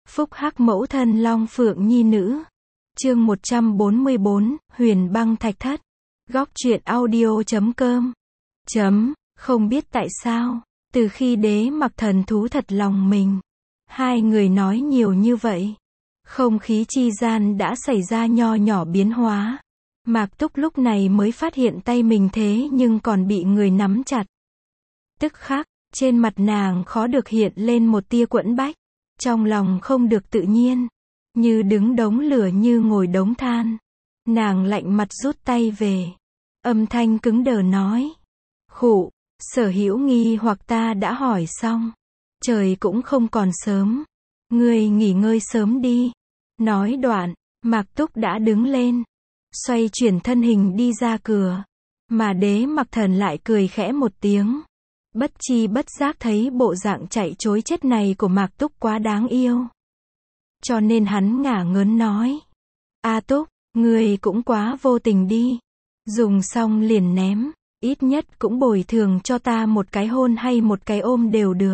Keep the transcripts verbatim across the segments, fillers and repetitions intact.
Phúc hắc mẫu thân Long Phượng Nhi nữ. Chương một trăm bốn mươi bốn, Huyền Băng Thạch Thất. Góc truyện audio chấm com. Chấm, không biết tại sao, từ khi Đế Mặc thần thú thật lòng mình, hai người nói nhiều như vậy, không khí chi gian đã xảy ra nho nhỏ biến hóa. Mạc Túc lúc này mới phát hiện tay mình thế nhưng còn bị người nắm chặt. Tức khắc, trên mặt nàng khó được hiện lên một tia quẫn bách, trong lòng không được tự nhiên, như đứng đống lửa như ngồi đống than. Nàng lạnh mặt rút tay về, âm thanh cứng đờ nói: "Khụ, Sở Hữu nghi hoặc ta đã hỏi xong, trời cũng không còn sớm, ngươi nghỉ ngơi sớm đi." Nói đoạn, Mạc Túc đã đứng lên, xoay chuyển thân hình đi ra cửa, mà Đế Mặc Thần lại cười khẽ một tiếng. Bất chi bất giác thấy bộ dạng chạy trối chết này của Mạc Túc quá đáng yêu, cho nên hắn ngả ngớn nói: "A Túc, ngươi cũng quá vô tình đi, dùng xong liền ném, ít nhất cũng bồi thường cho ta một cái hôn hay một cái ôm đều được.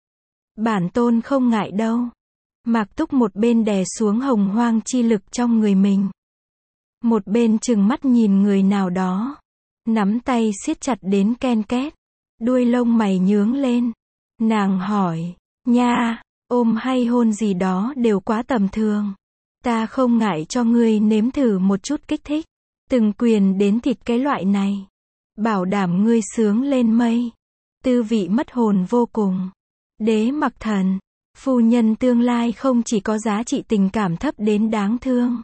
Bản tôn không ngại đâu." Mạc Túc một bên đè xuống hồng hoang chi lực trong người mình, một bên trừng mắt nhìn người nào đó, nắm tay siết chặt đến ken két, đuôi lông mày nhướng lên. Nàng hỏi: "Nha, ôm hay hôn gì đó đều quá tầm thường, ta không ngại cho ngươi nếm thử một chút kích thích, từng quyền đến thịt cái loại này, bảo đảm ngươi sướng lên mây, tư vị mất hồn vô cùng." Đế Mặc Thần, phu nhân tương lai không chỉ có giá trị tình cảm thấp đến đáng thương,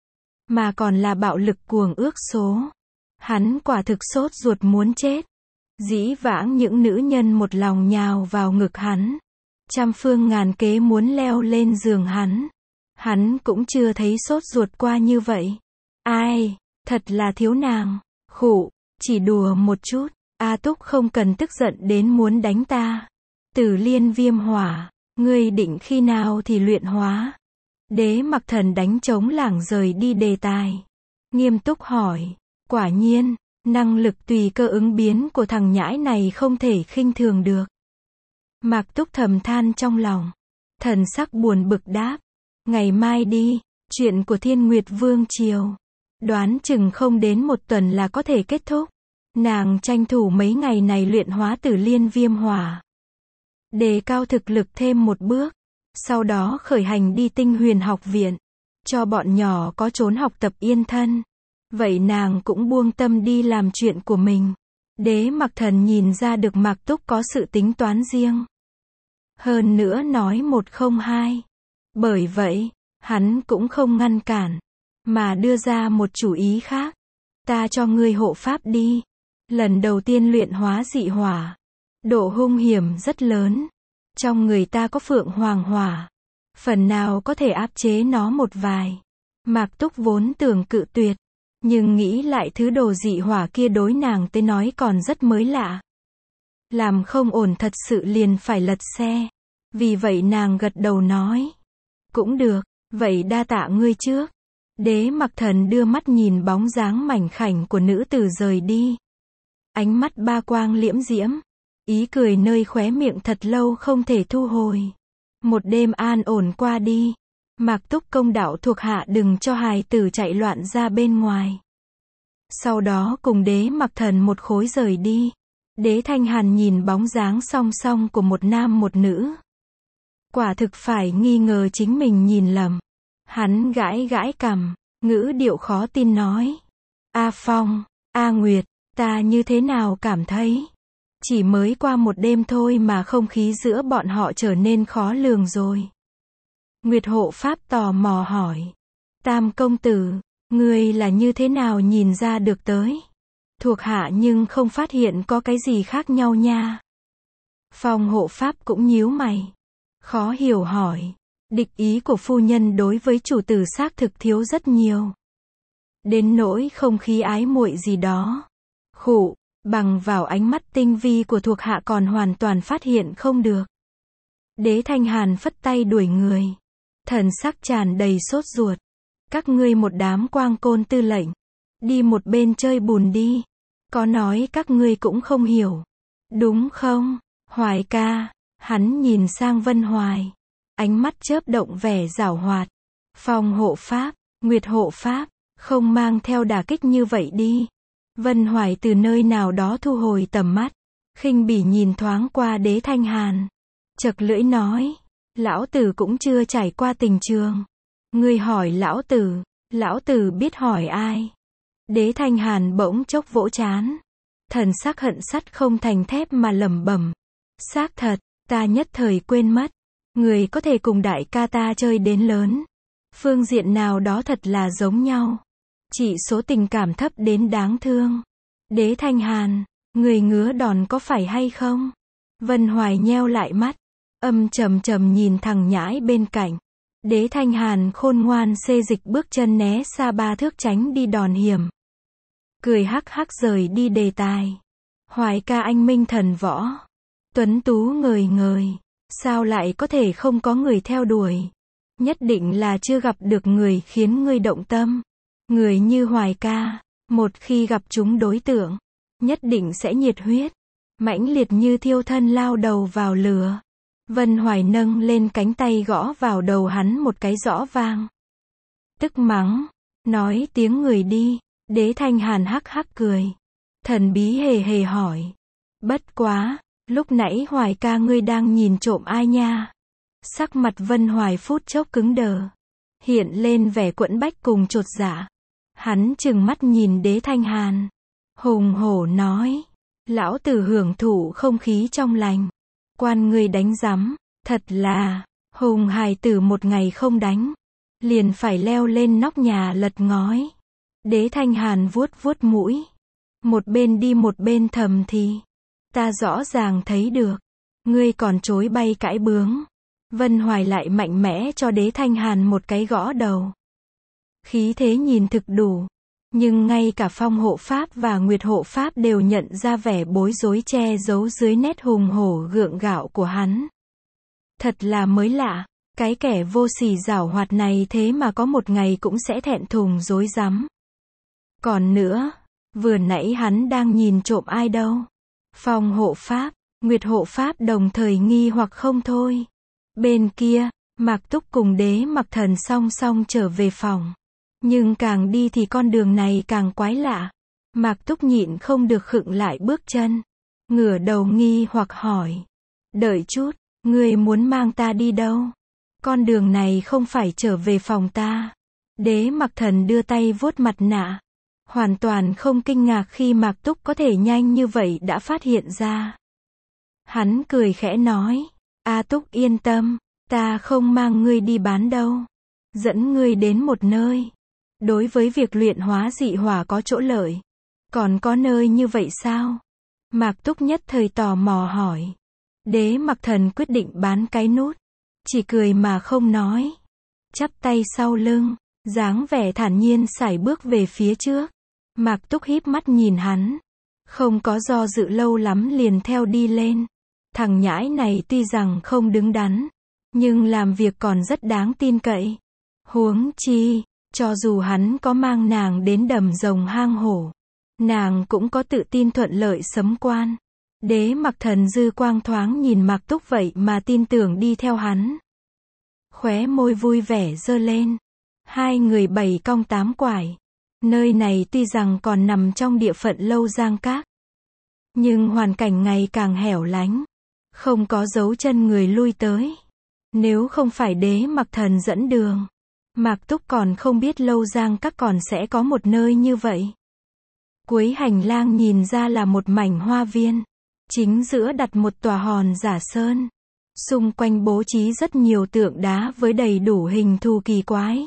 mà còn là bạo lực cuồng ước số. Hắn quả thực sốt ruột muốn chết. Dĩ vãng những nữ nhân một lòng nhào vào ngực hắn, trăm phương ngàn kế muốn leo lên giường hắn, hắn cũng chưa thấy sốt ruột qua như vậy. Ai, thật là thiếu nàng. Khụ, chỉ đùa một chút, A Túc không cần tức giận đến muốn đánh ta. Tử Liên Viêm Hỏa, ngươi định khi nào thì luyện hóa? Đế Mặc Thần đánh trống lảng rời đi đề tài, nghiêm túc hỏi. Quả nhiên, năng lực tùy cơ ứng biến của thằng nhãi này không thể khinh thường được. Mạc Túc thầm than trong lòng, thần sắc buồn bực đáp: "Ngày mai đi, chuyện của Thiên Nguyệt Vương Triều, đoán chừng không đến một tuần là có thể kết thúc." Nàng tranh thủ mấy ngày này luyện hóa Tử Liên Viêm Hỏa, đề cao thực lực thêm một bước, sau đó khởi hành đi Tinh Huyền học viện, cho bọn nhỏ có trốn học tập yên thân. Vậy nàng cũng buông tâm đi làm chuyện của mình. Đế Mặc Thần nhìn ra được Mạc Túc có sự tính toán riêng, hơn nữa nói một không hai. Bởi vậy, hắn cũng không ngăn cản, mà đưa ra một chủ ý khác. "Ta cho ngươi hộ pháp đi. Lần đầu tiên luyện hóa dị hỏa, độ hung hiểm rất lớn. Trong người ta có Phượng Hoàng Hỏa, phần nào có thể áp chế nó một vài." Mạc Túc vốn tưởng cự tuyệt, nhưng nghĩ lại thứ đồ dị hỏa kia đối nàng tới nói còn rất mới lạ. Làm không ổn thật sự liền phải lật xe. Vì vậy nàng gật đầu nói: "Cũng được, vậy đa tạ ngươi trước." Đế Mặc Thần đưa mắt nhìn bóng dáng mảnh khảnh của nữ tử rời đi. Ánh mắt ba quang liễm diễm, ý cười nơi khóe miệng thật lâu không thể thu hồi. Một đêm an ổn qua đi. Mạc Túc công đạo thuộc hạ đừng cho hài tử chạy loạn ra bên ngoài. Sau đó cùng Đế Mặc Thần một khối rời đi. Đế Thanh Hàn nhìn bóng dáng song song của một nam một nữ, quả thực phải nghi ngờ chính mình nhìn lầm. Hắn gãi gãi cằm, ngữ điệu khó tin nói: "A Phong, A Nguyệt, ta như thế nào cảm thấy chỉ mới qua một đêm thôi mà không khí giữa bọn họ trở nên khó lường rồi." Nguyệt hộ pháp tò mò hỏi: "Tam công tử, ngươi là như thế nào nhìn ra được tới? Thuộc hạ nhưng không phát hiện có cái gì khác nhau nha." Phong hộ pháp cũng nhíu mày, khó hiểu hỏi: "Địch ý của phu nhân đối với chủ tử xác thực thiếu rất nhiều, đến nỗi không khí ái muội gì đó. Khụ, bằng vào ánh mắt tinh vi của thuộc hạ còn hoàn toàn phát hiện không được." Đế Thanh Hàn phất tay đuổi người, thần sắc tràn đầy sốt ruột: "Các ngươi một đám quang côn tư lệnh, đi một bên chơi bùn đi. Có nói các ngươi cũng không hiểu, đúng không, Hoài ca?" Hắn nhìn sang Vân Hoài. ánh mắt chớp động vẻ giảo hoạt. Phong hộ pháp, Nguyệt hộ pháp, không mang theo đả kích như vậy đi. Vân Hoài từ nơi nào đó thu hồi tầm mắt, khinh bỉ nhìn thoáng qua Đế Thanh Hàn. Chật lưỡi nói, lão tử cũng chưa trải qua tình trường. Ngươi hỏi lão tử, lão tử biết hỏi ai. Đế Thanh Hàn bỗng chốc vỗ trán. Thần sắc hận sắt không thành thép mà lẩm bẩm. Xác thật, ta nhất thời quên mất. Người có thể cùng đại ca ta chơi đến lớn. Phương diện nào đó thật là giống nhau. Chỉ số tình cảm thấp đến đáng thương. Đế Thanh Hàn, người ngứa đòn có phải hay không? Vân Hoài nheo lại mắt, âm trầm trầm nhìn thằng nhãi bên cạnh. Đế Thanh Hàn khôn ngoan xê dịch bước chân né xa ba thước tránh đi đòn hiểm. Cười hắc hắc rời đi đề tài. Hoài ca anh minh thần võ. Tuấn tú ngời ngời. Sao lại có thể không có người theo đuổi? Nhất định là chưa gặp được người khiến ngươi động tâm. Người như Hoài ca, một khi gặp chúng đối tượng, nhất định sẽ nhiệt huyết, mãnh liệt như thiêu thân lao đầu vào lửa. Vân Hoài nâng lên cánh tay gõ vào đầu hắn một cái rõ vang. Tức mắng, nói tiếng người đi. Đế Thanh Hàn hắc hắc cười. Thần bí hề hề hỏi. Bất quá, lúc nãy Hoài ca ngươi đang nhìn trộm ai nha? Sắc mặt Vân Hoài phút chốc cứng đờ, hiện lên vẻ quẫn bách cùng chột dạ. Hắn trừng mắt nhìn Đế Thanh Hàn, hùng hổ nói, lão tử hưởng thụ không khí trong lành. Quan ngươi đánh rắm, thật là, hùng hài tử một ngày không đánh, liền phải leo lên nóc nhà lật ngói. Đế Thanh Hàn vuốt vuốt mũi, một bên đi một bên thầm thì, ta rõ ràng thấy được, ngươi còn chối bay cãi bướng. Vân Hoài lại mạnh mẽ cho Đế Thanh Hàn một cái gõ đầu. Khí thế nhìn thực đủ, nhưng ngay cả Phong hộ pháp và Nguyệt hộ pháp đều nhận ra vẻ bối rối che giấu dưới nét hùng hổ gượng gạo của hắn. Thật là mới lạ, cái kẻ vô sỉ giảo hoạt này thế mà có một ngày cũng sẽ thẹn thùng rối rắm. Còn nữa, vừa nãy hắn đang nhìn trộm ai đâu? Phong hộ pháp, Nguyệt hộ pháp đồng thời nghi hoặc không thôi. Bên kia, Mạc Túc cùng Đế Mặc Thần song song trở về phòng. Nhưng càng đi thì con đường này càng quái lạ. Mạc Túc nhịn không được khựng lại bước chân, ngửa đầu nghi hoặc hỏi. Đợi chút, ngươi muốn mang ta đi đâu? Con đường này không phải trở về phòng ta. Đế Mặc Thần đưa tay vuốt mặt nạ, hoàn toàn không kinh ngạc khi Mạc Túc có thể nhanh như vậy đã phát hiện ra. Hắn cười khẽ nói, A Túc yên tâm, ta không mang ngươi đi bán đâu. Dẫn ngươi đến một nơi. Đối với việc luyện hóa dị hỏa có chỗ lợi. Còn có nơi như vậy sao? Mạc Túc nhất thời tò mò hỏi. Đế Mặc Thần quyết định bán cái nút, chỉ cười mà không nói. Chắp tay sau lưng, dáng vẻ thản nhiên sải bước về phía trước. Mạc Túc híp mắt nhìn hắn, không có do dự lâu lắm liền theo đi lên. Thằng nhãi này tuy rằng không đứng đắn, nhưng làm việc còn rất đáng tin cậy. Huống chi, cho dù hắn có mang nàng đến đầm rồng hang hổ, nàng cũng có tự tin thuận lợi sấm quan. Đế Mặc Thần dư quang thoáng nhìn Mạc Túc vậy mà tin tưởng đi theo hắn. Khóe môi vui vẻ giơ lên. Hai người bảy cong tám quải. Nơi này tuy rằng còn nằm trong địa phận Lâu Giang Các, nhưng hoàn cảnh ngày càng hẻo lánh, không có dấu chân người lui tới. Nếu không phải Đế Mặc Thần dẫn đường, Mạc Túc còn không biết Lâu Giang Các còn sẽ có một nơi như vậy. Cuối hành lang nhìn ra là một mảnh hoa viên, chính giữa đặt một tòa hòn giả sơn. Xung quanh bố trí rất nhiều tượng đá với đầy đủ hình thù kỳ quái.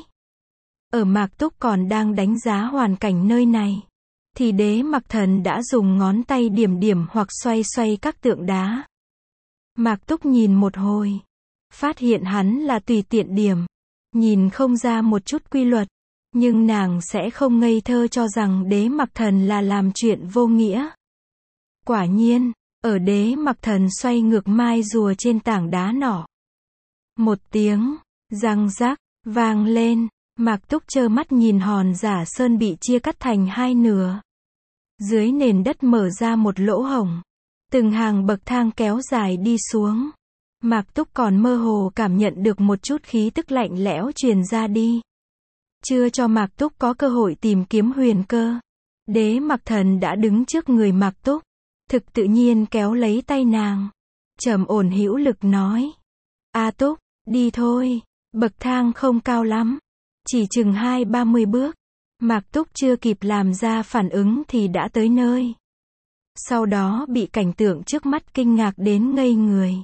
Ở Mạc Túc còn đang đánh giá hoàn cảnh nơi này, thì Đế Mặc Thần đã dùng ngón tay điểm điểm hoặc xoay xoay các tượng đá. Mạc Túc nhìn một hồi, phát hiện hắn là tùy tiện điểm, nhìn không ra một chút quy luật, nhưng nàng sẽ không ngây thơ cho rằng Đế Mặc Thần là làm chuyện vô nghĩa. Quả nhiên, ở Đế Mặc Thần xoay ngược mai rùa trên tảng đá nọ, một tiếng răng rắc vang lên. Mạc Túc trơ mắt nhìn hòn giả sơn bị chia cắt thành hai nửa. Dưới nền đất mở ra một lỗ hổng, từng hàng bậc thang kéo dài đi xuống. Mạc Túc còn mơ hồ cảm nhận được một chút khí tức lạnh lẽo truyền ra đi. Chưa cho Mạc Túc có cơ hội tìm kiếm huyền cơ. Đế Mặc Thần đã đứng trước người Mạc Túc. Thực tự nhiên kéo lấy tay nàng. Trầm ổn hữu lực nói. A Túc, đi thôi. Bậc thang không cao lắm. Chỉ chừng hai ba mươi bước. Mạc Túc chưa kịp làm ra phản ứng thì đã tới nơi. Sau đó bị cảnh tượng trước mắt kinh ngạc đến ngây người.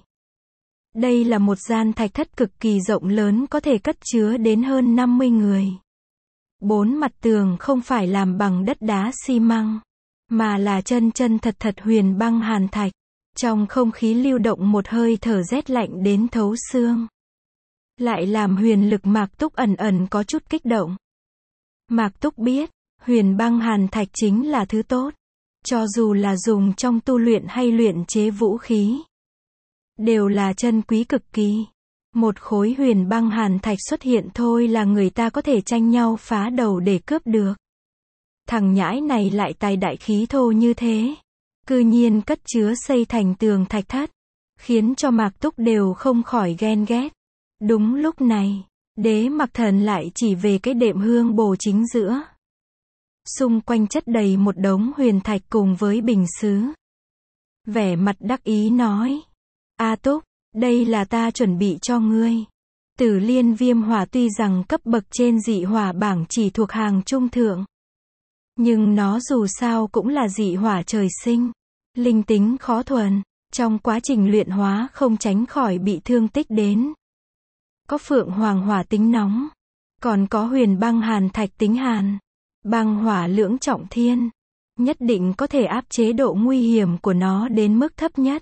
Đây là một gian thạch thất cực kỳ rộng lớn có thể cất chứa đến hơn năm mươi người. Bốn mặt tường không phải làm bằng đất đá xi măng, mà là chân chân thật thật huyền băng hàn thạch. Trong không khí lưu động một hơi thở rét lạnh đến thấu xương. Lại làm huyền lực Mạc Túc ẩn ẩn có chút kích động. Mạc Túc biết, huyền băng hàn thạch chính là thứ tốt. Cho dù là dùng trong tu luyện hay luyện chế vũ khí, đều là chân quý cực kỳ. Một khối huyền băng hàn thạch xuất hiện thôi là người ta có thể tranh nhau phá đầu để cướp được. Thằng nhãi này lại tài đại khí thô như thế. Cư nhiên cất chứa xây thành tường thạch thất. Khiến cho Mạc Túc đều không khỏi ghen ghét. Đúng lúc này, Đế Mặc Thần lại chỉ về cái đệm hương bồ chính giữa. Xung quanh chất đầy một đống huyền thạch cùng với bình sứ. Vẻ mặt đắc ý nói. A Túc, đây là ta chuẩn bị cho ngươi. Tử Liên Viêm Hỏa tuy rằng cấp bậc trên dị hỏa bảng chỉ thuộc hàng trung thượng. Nhưng nó dù sao cũng là dị hỏa trời sinh. Linh tính khó thuần. Trong quá trình luyện hóa không tránh khỏi bị thương tích đến. Có phượng hoàng hỏa tính nóng. Còn có huyền băng hàn thạch tính hàn. Băng hỏa lưỡng trọng thiên. Nhất định có thể áp chế độ nguy hiểm của nó đến mức thấp nhất.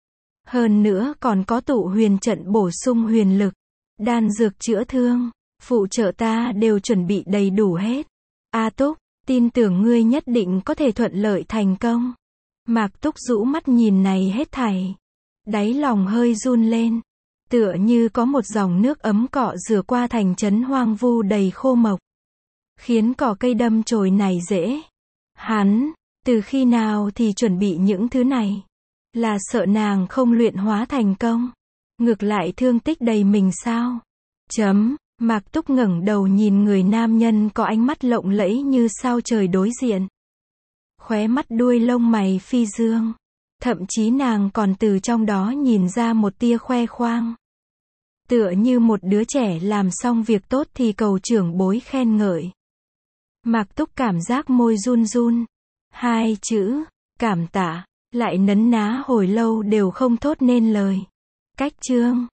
Hơn nữa còn có tụ huyền trận bổ sung huyền lực. Đan dược chữa thương. Phụ trợ ta đều chuẩn bị đầy đủ hết. A Túc, tin tưởng ngươi nhất định có thể thuận lợi thành công. Mạc Túc rũ mắt nhìn này hết thảy. Đáy lòng hơi run lên. Tựa như có một dòng nước ấm cọ rửa qua thành trấn hoang vu đầy khô mộc. Khiến cỏ cây đâm chồi nảy rễ. Hắn, từ khi nào thì chuẩn bị những thứ này? Là sợ nàng không luyện hóa thành công. Ngược lại thương tích đầy mình sao? Chấm, Mạc Túc ngẩng đầu nhìn người nam nhân có ánh mắt lộng lẫy như sao trời đối diện. Khóe mắt đuôi lông mày phi dương. Thậm chí nàng còn từ trong đó nhìn ra một tia khoe khoang. Tựa như một đứa trẻ làm xong việc tốt thì cầu trưởng bối khen ngợi. Mạc Túc cảm giác môi run run. Hai chữ, cảm tạ, lại nấn ná hồi lâu đều không thốt nên lời. Cách chương